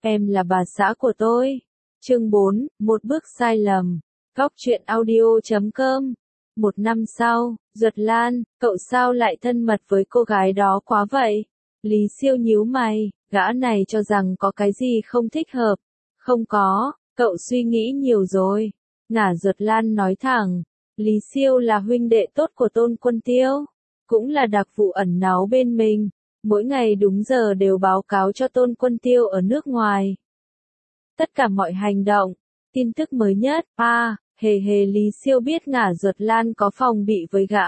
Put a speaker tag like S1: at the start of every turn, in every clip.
S1: em là bà xã của tôi. Chương 4, một bước sai lầm. Góc truyện audio.com. Một năm sau, Duật Lan, cậu sao lại thân mật với cô gái đó quá vậy? Lý Siêu nhíu mày, gã này cho rằng có cái gì không thích hợp. Không có, cậu suy nghĩ nhiều rồi. Ngả Duật Lan nói thẳng, Lý Siêu là huynh đệ tốt của Tôn Quân Tiêu, cũng là đặc vụ ẩn náu bên mình, mỗi ngày đúng giờ đều báo cáo cho Tôn Quân Tiêu ở nước ngoài. Tất cả mọi hành động, tin tức mới nhất, Lý Siêu biết Ngả Duật Lan có phòng bị với gã.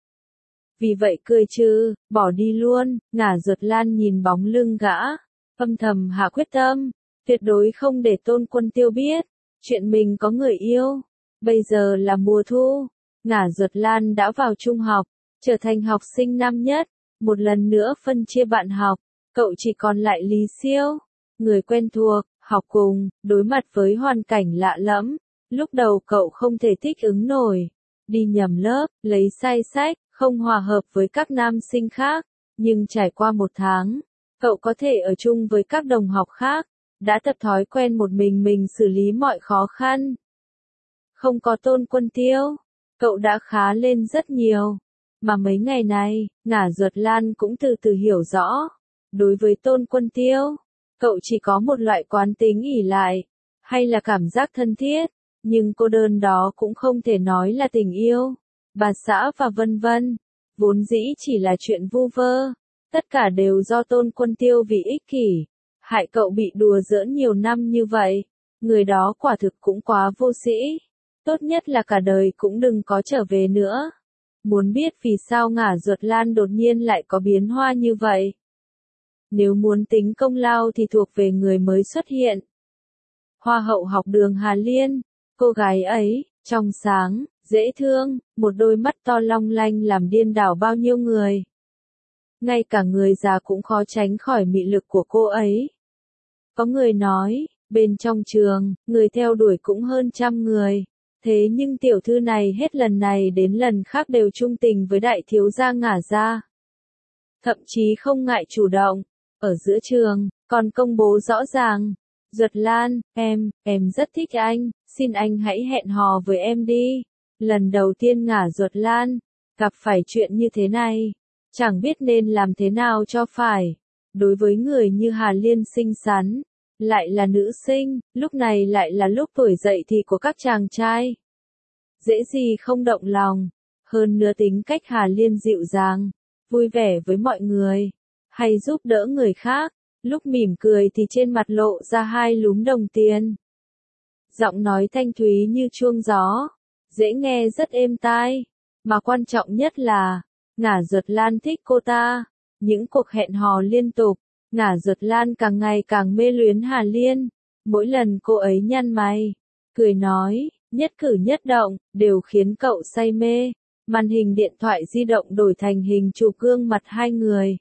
S1: Vì vậy cười trừ, bỏ đi luôn. Ngả Duật Lan nhìn bóng lưng gã, âm thầm hạ quyết tâm, tuyệt đối không để Tôn Quân Tiêu biết chuyện mình có người yêu. Bây giờ là mùa thu, Ngả Duật Lan đã vào trung học, trở thành học sinh năm nhất, một lần nữa phân chia bạn học, cậu chỉ còn lại Lý Siêu, người quen thuộc, học cùng, đối mặt với hoàn cảnh lạ lẫm. Lúc đầu cậu không thể thích ứng nổi, đi nhầm lớp, lấy sai sách, không hòa hợp với các nam sinh khác, nhưng trải qua một tháng, cậu có thể ở chung với các đồng học khác, đã tập thói quen một mình xử lý mọi khó khăn. Không có Tôn Quân Tiêu, cậu đã khá lên rất nhiều, mà mấy ngày này, Ngả Duật Lan cũng từ từ hiểu rõ, đối với Tôn Quân Tiêu, cậu chỉ có một loại quán tính ỷ lại, hay là cảm giác thân thiết. Nhưng cô đơn đó cũng không thể nói là tình yêu. Bà xã và vân vân, vốn dĩ chỉ là chuyện vu vơ. Tất cả đều do Tôn Quân Tiêu vì ích kỷ, hại cậu bị đùa giỡn nhiều năm như vậy. Người đó quả thực cũng quá vô sĩ. Tốt nhất là cả đời cũng đừng có trở về nữa. Muốn biết vì sao Ngả Duật Lan đột nhiên lại có biến hóa như vậy? Nếu muốn tính công lao thì thuộc về người mới xuất hiện. Hoa hậu học đường Hà Liên. Cô gái ấy, trong sáng, dễ thương, một đôi mắt to long lanh làm điên đảo bao nhiêu người. Ngay cả người già cũng khó tránh khỏi mị lực của cô ấy. Có người nói, bên trong trường, người theo đuổi cũng hơn 100 người. Thế nhưng tiểu thư này hết lần này đến lần khác đều trung tình với đại thiếu gia Ngả gia. Thậm chí không ngại chủ động, ở giữa trường, còn công bố rõ ràng. Duật Lan, em rất thích anh, xin anh hãy hẹn hò với em đi. Lần đầu tiên Ngả Duật Lan gặp phải chuyện như thế này, chẳng biết nên làm thế nào cho phải. Đối với người như Hà Liên xinh xắn, lại là nữ sinh, lúc này lại là lúc tuổi dậy thì của các chàng trai. Dễ gì không động lòng, hơn nữa tính cách Hà Liên dịu dàng, vui vẻ với mọi người, hay giúp đỡ người khác. Lúc mỉm cười thì trên mặt lộ ra 2 lúm đồng tiền. Giọng nói thanh thúy như chuông gió, dễ nghe rất êm tai, mà quan trọng nhất là, Ngả Duật Lan thích cô ta. Những cuộc hẹn hò liên tục, Ngả Duật Lan càng ngày càng mê luyến Hà Liên. Mỗi lần cô ấy nhăn mày, cười nói, nhất cử nhất động, đều khiến cậu say mê. Màn hình điện thoại di động đổi thành hình chụp gương mặt hai người.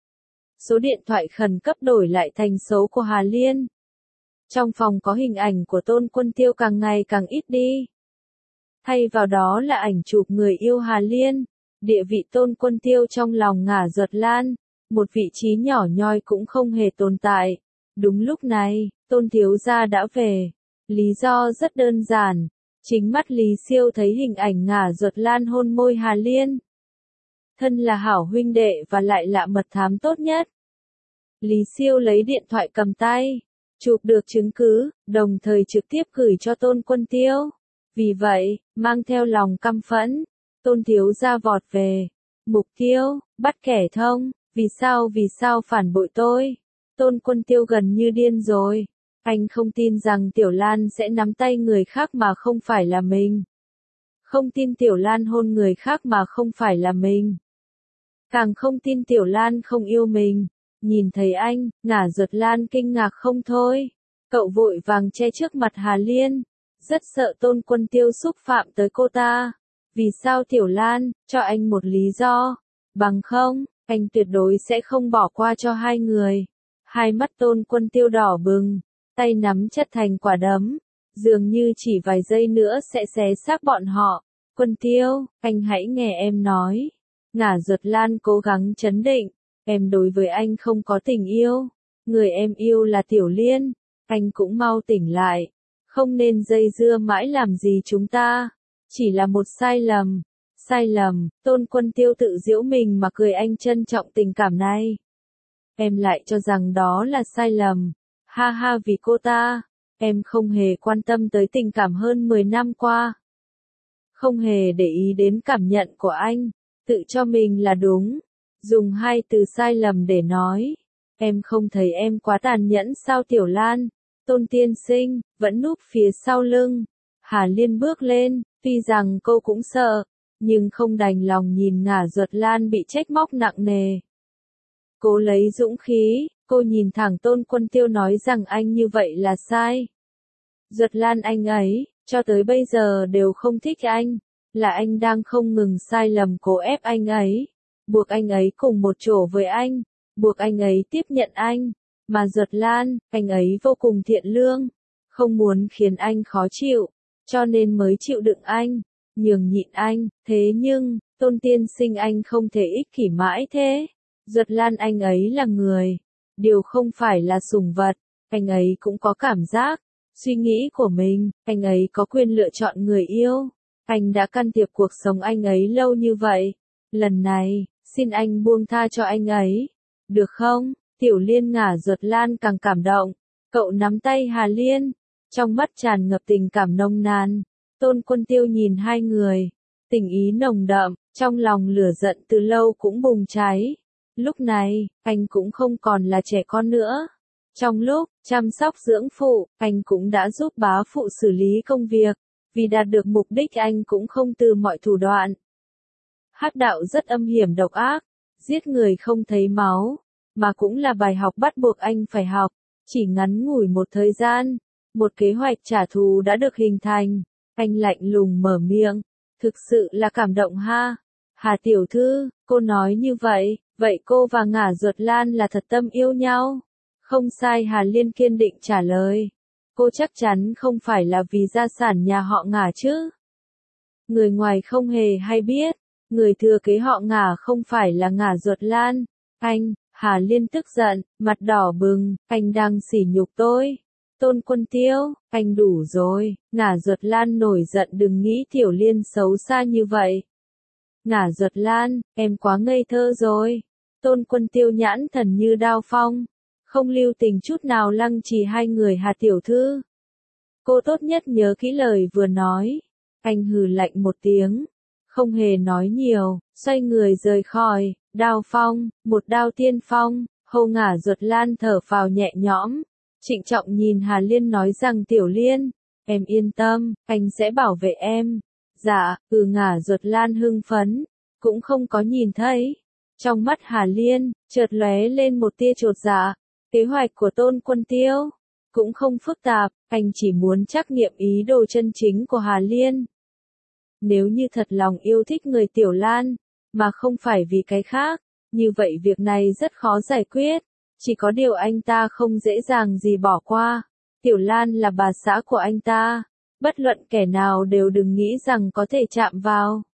S1: Số điện thoại khẩn cấp đổi lại thành số của Hà Liên. Trong phòng có hình ảnh của Tôn Quân Tiêu càng ngày càng ít đi. Thay vào đó là ảnh chụp người yêu Hà Liên. Địa vị Tôn Quân Tiêu trong lòng Ngả Duật Lan, một vị trí nhỏ nhoi cũng không hề tồn tại. Đúng lúc này, Tôn thiếu gia đã về. Lý do rất đơn giản. Chính mắt Lý Siêu thấy hình ảnh Ngả Duật Lan hôn môi Hà Liên. Thân là hảo huynh đệ và lại là mật thám tốt nhất. Lý Siêu lấy điện thoại cầm tay, chụp được chứng cứ, đồng thời trực tiếp gửi cho Tôn Quân Tiêu. Vì vậy, mang theo lòng căm phẫn, Tôn thiếu gia vọt về. Mục tiêu, bắt kẻ thông, vì sao phản bội tôi? Tôn Quân Tiêu gần như điên rồi. Anh không tin rằng Tiểu Lan sẽ nắm tay người khác mà không phải là mình. Không tin Tiểu Lan hôn người khác mà không phải là mình. Càng không tin Tiểu Lan không yêu mình. Nhìn thấy anh, Ngả Duật Lan kinh ngạc không thôi. Cậu vội vàng che trước mặt Hà Liên. Rất sợ Tôn Quân Tiêu xúc phạm tới cô ta. Vì sao Tiểu Lan, cho anh một lý do. Bằng không, anh tuyệt đối sẽ không bỏ qua cho hai người. Hai mắt Tôn Quân Tiêu đỏ bừng, tay nắm chặt thành quả đấm. Dường như chỉ vài giây nữa sẽ xé xác bọn họ. Quân Tiêu, anh hãy nghe em nói. Ngả Duật Lan cố gắng trấn định. Em đối với anh không có tình yêu. Người em yêu là Tiểu Liên. anh cũng mau tỉnh lại. Không nên dây dưa mãi làm gì chúng ta. Chỉ là một sai lầm. Sai lầm, Tôn Quân Tiêu tự giễu mình mà cười, anh trân trọng tình cảm này. Em lại cho rằng đó là sai lầm. Ha ha, vì cô ta, em không hề quan tâm tới tình cảm hơn 10 năm qua. Không hề để ý đến cảm nhận của anh, tự cho mình là đúng. Dùng hai từ sai lầm để nói. Em không thấy em quá tàn nhẫn sao Tiểu Lan? Tôn tiên sinh, vẫn núp phía sau lưng. Hà Liên bước lên, tuy rằng cô cũng sợ, nhưng không đành lòng nhìn Ngả Duật Lan bị trách móc nặng nề. Cô lấy dũng khí, cô nhìn thẳng Tôn Quân Tiêu nói rằng anh như vậy là sai. Duật Lan, anh ấy, cho tới bây giờ đều không thích anh, là anh đang không ngừng sai lầm cố ép anh ấy, buộc anh ấy cùng một chỗ với anh, buộc anh ấy tiếp nhận anh, mà Duật Lan, anh ấy vô cùng thiện lương, không muốn khiến anh khó chịu, cho nên mới chịu đựng anh, nhường nhịn anh, thế nhưng, Tôn tiên sinh anh không thể ích kỷ mãi thế. Duật Lan, anh ấy là người, điều không phải là sủng vật, anh ấy cũng có cảm giác, suy nghĩ của mình, anh ấy có quyền lựa chọn người yêu. Anh đã can thiệp cuộc sống anh ấy lâu như vậy. Lần này, xin anh buông tha cho anh ấy. Được không? Tiểu Liên Ngả Duật Lan càng cảm động. Cậu nắm tay Hà Liên, trong mắt tràn ngập tình cảm nồng nàn. Tôn Quân Tiêu nhìn hai người, tình ý nồng đậm, trong lòng lửa giận từ lâu cũng bùng cháy. Lúc này, anh cũng không còn là trẻ con nữa. Trong lúc chăm sóc dưỡng phụ, anh cũng đã giúp bá phụ xử lý công việc. Vì đạt được mục đích anh cũng không từ mọi thủ đoạn. Hắc đạo rất âm hiểm độc ác, giết người không thấy máu, mà cũng là bài học bắt buộc anh phải học. Chỉ ngắn ngủi một thời gian, một kế hoạch trả thù đã được hình thành. Anh lạnh lùng mở miệng, thực sự là cảm động ha. Hà tiểu thư, cô nói như vậy, vậy cô và Ngả Duật Lan là thật tâm yêu nhau? Không sai, Hà Liên kiên định trả lời. Cô chắc chắn không phải là vì gia sản nhà họ Ngả chứ. Người ngoài không hề hay biết, người thừa kế họ Ngả không phải là Ngả Duật Lan. Anh, Hà Liên tức giận, mặt đỏ bừng, anh đang sỉ nhục tôi. Tôn Quân Tiêu, anh đủ rồi. Ngả Duật Lan nổi giận, đừng nghĩ Tiểu Liên xấu xa như vậy. Ngả Duật Lan, em quá ngây thơ rồi. Tôn Quân Tiêu nhãn thần như đao phong, không lưu tình chút nào lăng trì hai người Hà tiểu thư. Cô tốt nhất nhớ kỹ lời vừa nói. Anh hừ lạnh một tiếng, không hề nói nhiều, xoay người rời khỏi. Đao phong, một đao tiên phong. Hầu Ngả Duật Lan thở phào nhẹ nhõm, trịnh trọng nhìn Hà Liên nói rằng Tiểu Liên, em yên tâm, anh sẽ bảo vệ em. Dạ, Ngả Duật Lan hưng phấn, cũng không có nhìn thấy. Trong mắt Hà Liên, chợt lóe lên một tia chột dạ. Kế hoạch của Tôn Quân Tiêu cũng không phức tạp, anh chỉ muốn trắc nghiệm ý đồ chân chính của Hà Liên. Nếu như thật lòng yêu thích người Tiểu Lan, mà không phải vì cái khác, như vậy việc này rất khó giải quyết. Chỉ có điều anh ta không dễ dàng gì bỏ qua. Tiểu Lan là bà xã của anh ta, bất luận kẻ nào đều đừng nghĩ rằng có thể chạm vào.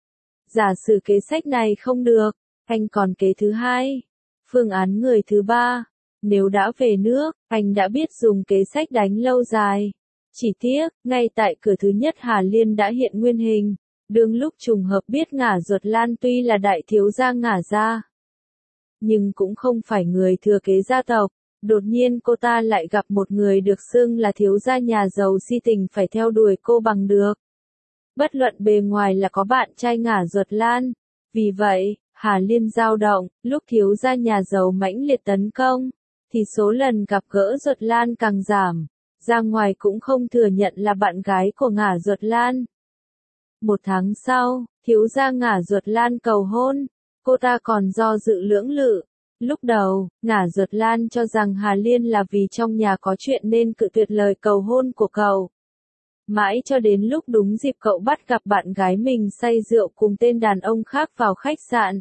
S1: Giả sử kế sách này không được, anh còn kế thứ hai, phương án người thứ ba. Nếu đã về nước, anh đã biết dùng kế sách đánh lâu dài. Chỉ tiếc, ngay tại cửa thứ nhất Hà Liên đã hiện nguyên hình. Đương lúc trùng hợp biết Ngả Duật Lan tuy là đại thiếu gia Ngả gia, nhưng cũng không phải người thừa kế gia tộc. Đột nhiên cô ta lại gặp một người được xưng là thiếu gia nhà giàu, si tình phải theo đuổi cô bằng được. Bất luận bề ngoài là có bạn trai Ngả Duật Lan. Vì vậy, Hà Liên dao động, lúc thiếu gia nhà giàu mãnh liệt tấn công, thì số lần gặp gỡ Duật Lan càng giảm. Ra ngoài cũng không thừa nhận là bạn gái của Ngả Duật Lan. Một tháng sau, thiếu gia Ngả Duật Lan cầu hôn, cô ta còn do dự lưỡng lự. Lúc đầu, Ngả Duật Lan cho rằng Hà Liên là vì trong nhà có chuyện nên cự tuyệt lời cầu hôn của cậu. Mãi cho đến lúc đúng dịp cậu bắt gặp bạn gái mình say rượu cùng tên đàn ông khác vào khách sạn.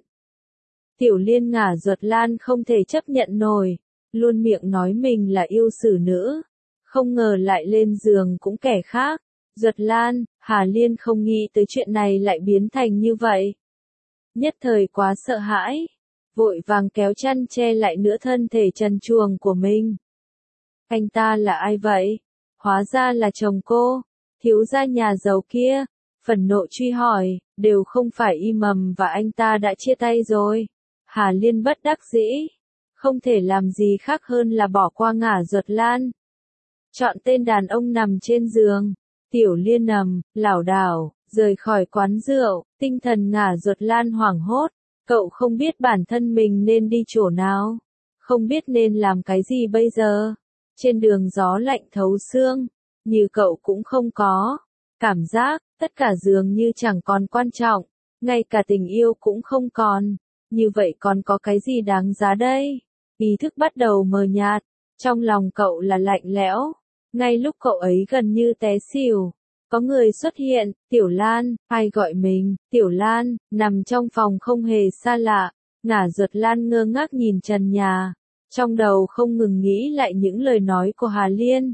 S1: Tiểu Liên Ngả Duật Lan không thể chấp nhận nổi, luôn miệng nói mình là yêu xử nữ, không ngờ lại lên giường cũng kẻ khác. Duật Lan, Hà Liên không nghĩ tới chuyện này lại biến thành như vậy. Nhất thời quá sợ hãi, vội vàng kéo chăn che lại nửa thân thể trần truồng của mình. Anh ta là ai vậy? Hóa ra là chồng cô, thiếu gia nhà giàu kia. Phần nộ truy hỏi, đều không phải Y Mầm và anh ta đã chia tay rồi. Hà Liên bất đắc dĩ, không thể làm gì khác hơn là bỏ qua Ngả Duật Lan. Chọn tên đàn ông nằm trên giường. Tiểu Liên nằm, lảo đảo, rời khỏi quán rượu, tinh thần Ngả Duật Lan hoảng hốt. Cậu không biết bản thân mình nên đi chỗ nào, không biết nên làm cái gì bây giờ. Trên đường gió lạnh thấu xương, như cậu cũng không có cảm giác, tất cả dường như chẳng còn quan trọng, ngay cả tình yêu cũng không còn. Như vậy còn có cái gì đáng giá đây? Ý thức bắt đầu mờ nhạt, trong lòng cậu là lạnh lẽo. Ngay lúc cậu ấy gần như té xỉu, có người xuất hiện. Tiểu Lan, ai gọi mình? Tiểu Lan, nằm trong phòng không hề xa lạ. Ngả Duật Lan ngơ ngác nhìn trần nhà, trong đầu không ngừng nghĩ lại những lời nói của Hà Liên.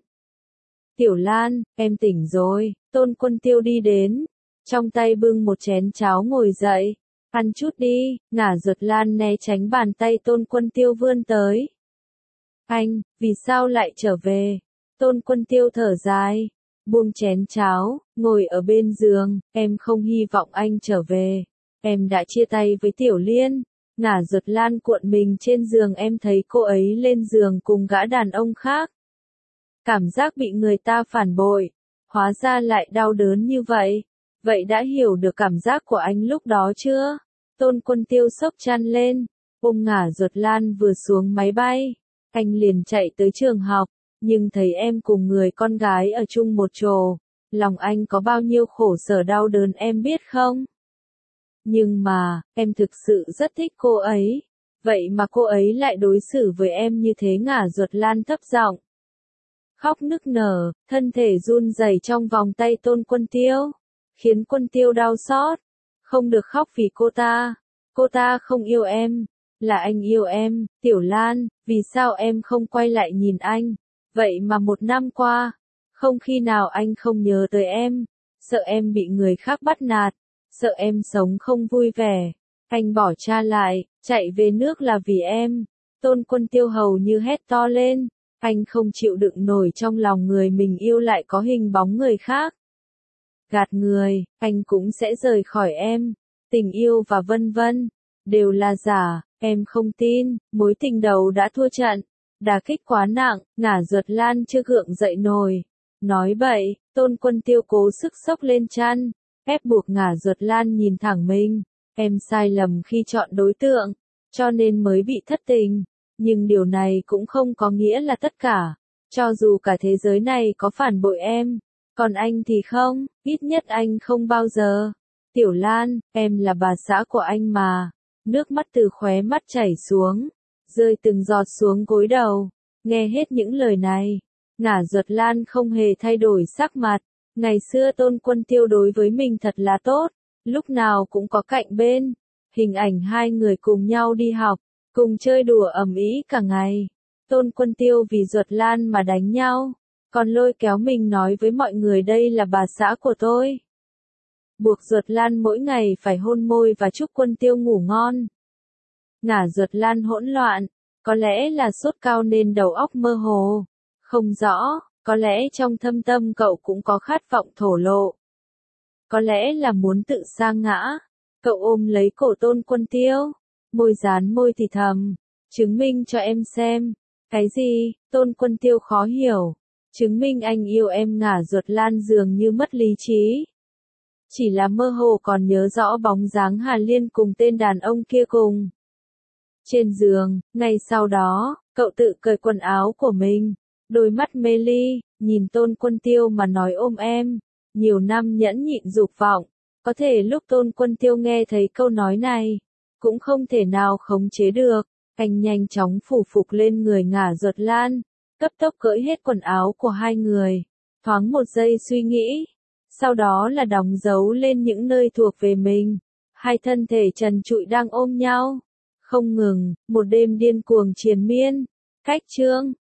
S1: Tiểu Lan, em tỉnh rồi. Tôn Quân Tiêu đi đến, trong tay bưng một chén cháo ngồi dậy. Ăn chút đi. Ngả Duật Lan né tránh bàn tay Tôn Quân Tiêu vươn tới. Anh, vì sao lại trở về? Tôn Quân Tiêu thở dài, buông chén cháo, ngồi ở bên giường. Em không hy vọng anh trở về. Em đã chia tay với Tiểu Liên. Ngả Duật Lan cuộn mình trên giường, em thấy cô ấy lên giường cùng gã đàn ông khác. Cảm giác bị người ta phản bội, hóa ra lại đau đớn như vậy. Vậy đã hiểu được cảm giác của anh lúc đó chưa? Tôn Quân Tiêu sốc chăn lên, ôm Ngả Duật Lan vừa xuống máy bay. Anh liền chạy tới trường học, nhưng thấy em cùng người con gái ở chung một chỗ. Lòng anh có bao nhiêu khổ sở đau đớn em biết không? Nhưng mà, em thực sự rất thích cô ấy. Vậy mà cô ấy lại đối xử với em như thế. Ngả Duật Lan thấp giọng khóc nức nở, thân thể run rẩy trong vòng tay Tôn Quân Tiêu, khiến Quân Tiêu đau xót. Không được khóc vì cô ta không yêu em, là anh yêu em. Tiểu Lan, vì sao em không quay lại nhìn anh? Vậy mà 1 năm qua, không khi nào anh không nhớ tới em, sợ em bị người khác bắt nạt, sợ em sống không vui vẻ. Anh bỏ cha lại, chạy về nước là vì em. Tôn Quân Tiêu hầu như hét to lên. Anh không chịu đựng nổi trong lòng người mình yêu lại có hình bóng người khác. Gạt người, anh cũng sẽ rời khỏi em. Tình yêu và vân vân, đều là giả, em không tin. Mối tình đầu đã thua trận, đả kích quá nặng. Ngả Duật Lan chưa gượng dậy nổi. Nói bậy. Tôn Quân Tiêu cố sức xốc lên chăn, ép buộc Ngả Duật Lan nhìn thẳng mình. Em sai lầm khi chọn đối tượng, cho nên mới bị thất tình. Nhưng điều này cũng không có nghĩa là tất cả. Cho dù cả thế giới này có phản bội em, còn anh thì không, ít nhất anh không bao giờ. Tiểu Lan, em là bà xã của anh mà. Nước mắt từ khóe mắt chảy xuống, rơi từng giọt xuống gối đầu. Nghe hết những lời này, Ngả Duật Lan không hề thay đổi sắc mặt. Ngày xưa Tôn Quân Tiêu đối với mình thật là tốt, lúc nào cũng có cạnh bên. Hình ảnh hai người cùng nhau đi học, cùng chơi đùa ầm ĩ cả ngày. Tôn Quân Tiêu vì Duật Lan mà đánh nhau, còn lôi kéo mình nói với mọi người đây là bà xã của tôi. Buộc Duật Lan mỗi ngày phải hôn môi và chúc Quân Tiêu ngủ ngon. Ngả Duật Lan hỗn loạn, có lẽ là sốt cao nên đầu óc mơ hồ. Không rõ, có lẽ trong thâm tâm cậu cũng có khát vọng thổ lộ. Có lẽ là muốn tự sa ngã. Cậu ôm lấy cổ Tôn Quân Tiêu, môi dán môi thì thầm, chứng minh cho em xem. Cái gì? Tôn Quân Tiêu khó hiểu. Chứng minh anh yêu em. Ngả Duật Lan dường như mất lý trí. Chỉ là mơ hồ còn nhớ rõ bóng dáng Hà Liên cùng tên đàn ông kia cùng trên giường. Ngay sau đó, cậu tự cởi quần áo của mình, đôi mắt mê ly, nhìn Tôn Quân Tiêu mà nói ôm em. Nhiều năm nhẫn nhịn dục vọng, có thể lúc Tôn Quân Tiêu nghe thấy câu nói này, cũng không thể nào khống chế được. Anh nhanh chóng phủ phục lên người Ngả Duật Lan, cấp tốc cởi hết quần áo của hai người. Thoáng một giây suy nghĩ, sau đó là đóng dấu lên những nơi thuộc về mình. Hai thân thể trần trụi đang ôm nhau, không ngừng, một đêm điên cuồng triền miên. Cách chương